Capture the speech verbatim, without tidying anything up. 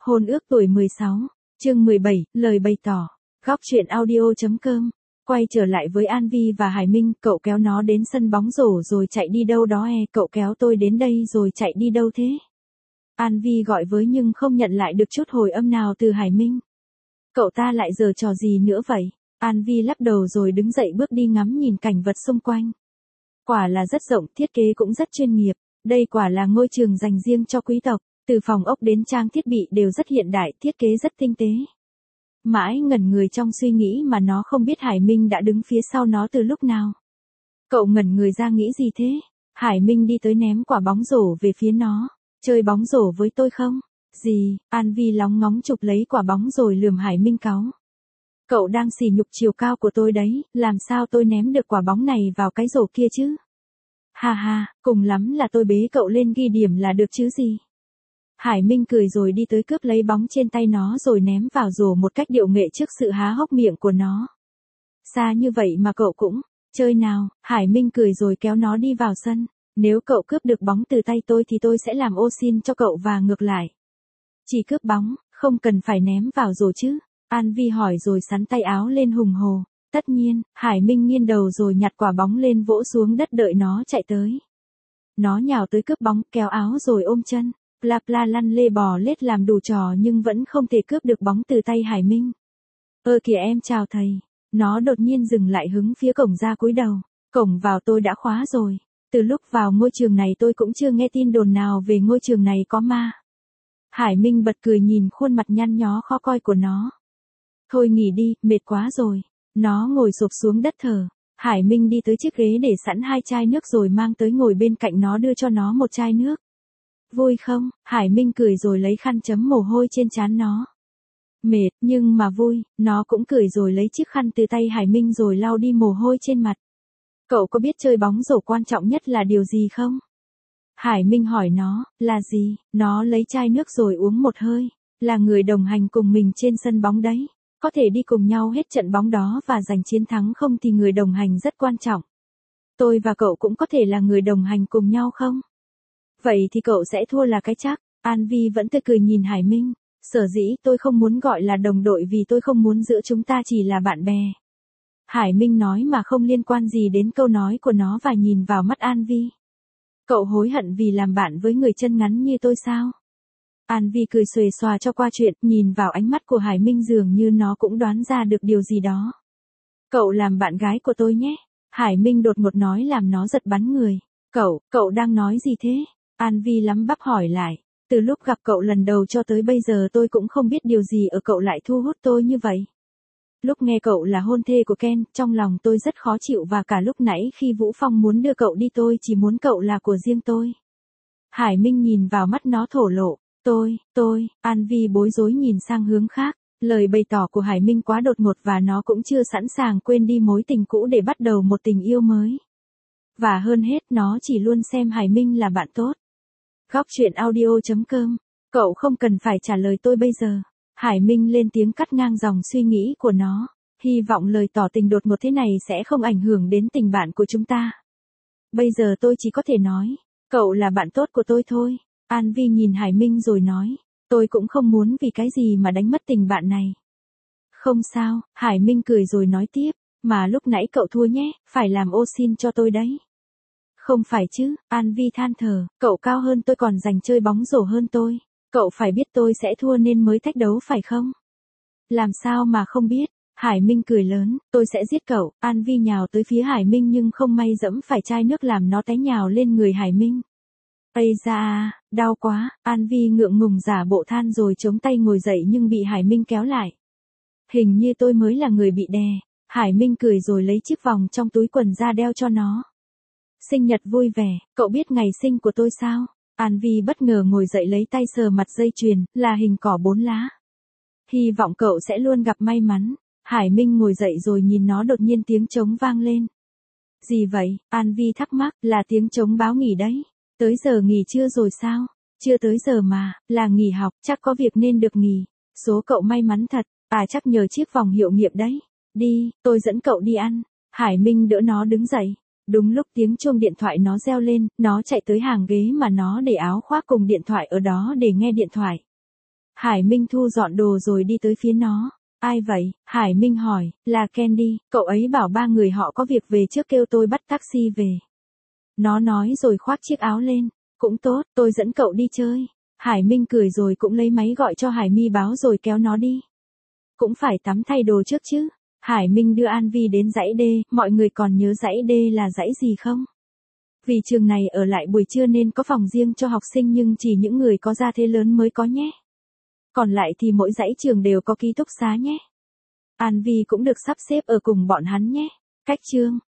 Hôn ước tuổi mười sáu, chương mười bảy, lời bày tỏ. Góc truyện audio.com. Quay trở lại với An Vi và Hải Minh, cậu kéo nó đến sân bóng rổ rồi chạy đi đâu đó e, cậu kéo tôi đến đây rồi chạy đi đâu thế? An Vi gọi với nhưng không nhận lại được chút hồi âm nào từ Hải Minh. Cậu ta lại giở trò gì nữa vậy? An Vi lắc đầu rồi đứng dậy bước đi ngắm nhìn cảnh vật xung quanh. Quả là rất rộng, thiết kế cũng rất chuyên nghiệp, đây quả là ngôi trường dành riêng cho quý tộc. Từ phòng ốc đến trang thiết bị đều rất hiện đại, thiết kế rất tinh tế. Mãi ngẩn người trong suy nghĩ mà nó không biết Hải Minh đã đứng phía sau nó từ lúc nào. Cậu ngẩn người ra nghĩ gì thế? Hải Minh đi tới ném quả bóng rổ về phía nó. Chơi bóng rổ với tôi không? Gì? An Vi lóng ngóng chụp lấy quả bóng rồi lườm Hải Minh cáu. Cậu đang sỉ nhục chiều cao của tôi đấy, làm sao tôi ném được quả bóng này vào cái rổ kia chứ? Ha ha, cùng lắm là tôi bế cậu lên ghi điểm là được chứ gì? Hải Minh cười rồi đi tới cướp lấy bóng trên tay nó rồi ném vào rổ một cách điệu nghệ trước sự há hốc miệng của nó. Xa như vậy mà cậu cũng, chơi nào, Hải Minh cười rồi kéo nó đi vào sân. Nếu cậu cướp được bóng từ tay tôi thì tôi sẽ làm ô xin cho cậu và ngược lại. Chỉ cướp bóng, không cần phải ném vào rổ chứ? An Vi hỏi rồi sắn tay áo lên hùng hồ. Tất nhiên, Hải Minh nghiêng đầu rồi nhặt quả bóng lên vỗ xuống đất đợi nó chạy tới. Nó nhào tới cướp bóng, kéo áo rồi ôm chân. Bla bla lăn lê bò lết làm đủ trò nhưng vẫn không thể cướp được bóng từ tay Hải Minh. Ơ kìa em chào thầy. Nó đột nhiên dừng lại hướng phía cổng ra cúi đầu. Cổng vào tôi đã khóa rồi. Từ lúc vào ngôi trường này tôi cũng chưa nghe tin đồn nào về ngôi trường này có ma. Hải Minh bật cười nhìn khuôn mặt nhăn nhó khó coi của nó. Thôi nghỉ đi, mệt quá rồi. Nó ngồi xổm xuống đất thở. Hải Minh đi tới chiếc ghế để sẵn hai chai nước rồi mang tới ngồi bên cạnh nó đưa cho nó một chai nước. Vui không? Hải Minh cười rồi lấy khăn chấm mồ hôi trên trán nó. Mệt, nhưng mà vui, nó cũng cười rồi lấy chiếc khăn từ tay Hải Minh rồi lau đi mồ hôi trên mặt. Cậu có biết chơi bóng rổ quan trọng nhất là điều gì không? Hải Minh hỏi nó, là gì? Nó lấy chai nước rồi uống một hơi. Là người đồng hành cùng mình trên sân bóng đấy. Có thể đi cùng nhau hết trận bóng đó và giành chiến thắng không thì người đồng hành rất quan trọng. Tôi và cậu cũng có thể là người đồng hành cùng nhau không? Vậy thì cậu sẽ thua là cái chắc. An Vi vẫn tươi cười nhìn Hải Minh. Sở dĩ tôi không muốn gọi là đồng đội vì tôi không muốn giữa chúng ta chỉ là bạn bè. Hải Minh nói mà không liên quan gì đến câu nói của nó và nhìn vào mắt An Vi. Cậu hối hận vì làm bạn với người chân ngắn như tôi sao? An Vi cười xuề xòa cho qua chuyện, nhìn vào ánh mắt của Hải Minh dường như nó cũng đoán ra được điều gì đó. Cậu làm bạn gái của tôi nhé. Hải Minh đột ngột nói làm nó giật bắn người. Cậu, cậu đang nói gì thế? An Vi lắm bắp hỏi lại. Từ lúc gặp cậu lần đầu cho tới bây giờ tôi cũng không biết điều gì ở cậu lại thu hút tôi như vậy. Lúc nghe cậu là hôn thê của Ken, trong lòng tôi rất khó chịu và cả lúc nãy khi Vũ Phong muốn đưa cậu đi tôi chỉ muốn cậu là của riêng tôi. Hải Minh nhìn vào mắt nó thổ lộ. Tôi, tôi, An Vi bối rối nhìn sang hướng khác. Lời bày tỏ của Hải Minh quá đột ngột và nó cũng chưa sẵn sàng quên đi mối tình cũ để bắt đầu một tình yêu mới. Và hơn hết nó chỉ luôn xem Hải Minh là bạn tốt. Góc truyện audio.com. Cậu không cần phải trả lời tôi bây giờ. Hải Minh lên tiếng cắt ngang dòng suy nghĩ của nó. Hy vọng lời tỏ tình đột ngột thế này sẽ không ảnh hưởng đến tình bạn của chúng ta. Bây giờ tôi chỉ có thể nói. Cậu là bạn tốt của tôi thôi. An Vi nhìn Hải Minh rồi nói. Tôi cũng không muốn vì cái gì mà đánh mất tình bạn này. Không sao, Hải Minh cười rồi nói tiếp. Mà lúc nãy cậu thua nhé, phải làm ô xin cho tôi đấy. Không phải chứ, An Vi than thở, cậu cao hơn tôi còn giành chơi bóng rổ hơn tôi. Cậu phải biết tôi sẽ thua nên mới thách đấu phải không? Làm sao mà không biết? Hải Minh cười lớn, tôi sẽ giết cậu. An Vi nhào tới phía Hải Minh nhưng không may dẫm phải chai nước làm nó té nhào lên người Hải Minh. Ây da, đau quá, An Vi ngượng ngùng giả bộ than rồi chống tay ngồi dậy nhưng bị Hải Minh kéo lại. Hình như tôi mới là người bị đè. Hải Minh cười rồi lấy chiếc vòng trong túi quần ra đeo cho nó. Sinh nhật vui vẻ, cậu biết ngày sinh của tôi sao? An Vi bất ngờ ngồi dậy lấy tay sờ mặt dây chuyền, là hình cỏ bốn lá. Hy vọng cậu sẽ luôn gặp may mắn. Hải Minh ngồi dậy rồi nhìn nó đột nhiên tiếng trống vang lên. Gì vậy? An Vi thắc mắc, là tiếng trống báo nghỉ đấy. Tới giờ nghỉ trưa rồi sao? Chưa tới giờ mà, là nghỉ học, chắc có việc nên được nghỉ. Số cậu may mắn thật, à chắc nhờ chiếc vòng hiệu nghiệm đấy. Đi, tôi dẫn cậu đi ăn. Hải Minh đỡ nó đứng dậy. Đúng lúc tiếng chuông điện thoại nó reo lên, nó chạy tới hàng ghế mà nó để áo khoác cùng điện thoại ở đó để nghe điện thoại. Hải Minh thu dọn đồ rồi đi tới phía nó. Ai vậy? Hải Minh hỏi. Là Candy, cậu ấy bảo ba người họ có việc về trước kêu tôi bắt taxi về. Nó nói rồi khoác chiếc áo lên. Cũng tốt, tôi dẫn cậu đi chơi. Hải Minh cười rồi cũng lấy máy gọi cho Hải My báo rồi kéo nó đi. Cũng phải tắm thay đồ trước chứ. Hải Minh đưa An Vi đến dãy D, mọi người còn nhớ dãy D là dãy gì không? Vì trường này ở lại buổi trưa nên có phòng riêng cho học sinh nhưng chỉ những người có gia thế lớn mới có nhé. Còn lại thì mỗi dãy trường đều có ký túc xá nhé. An Vi cũng được sắp xếp ở cùng bọn hắn nhé. Cách chương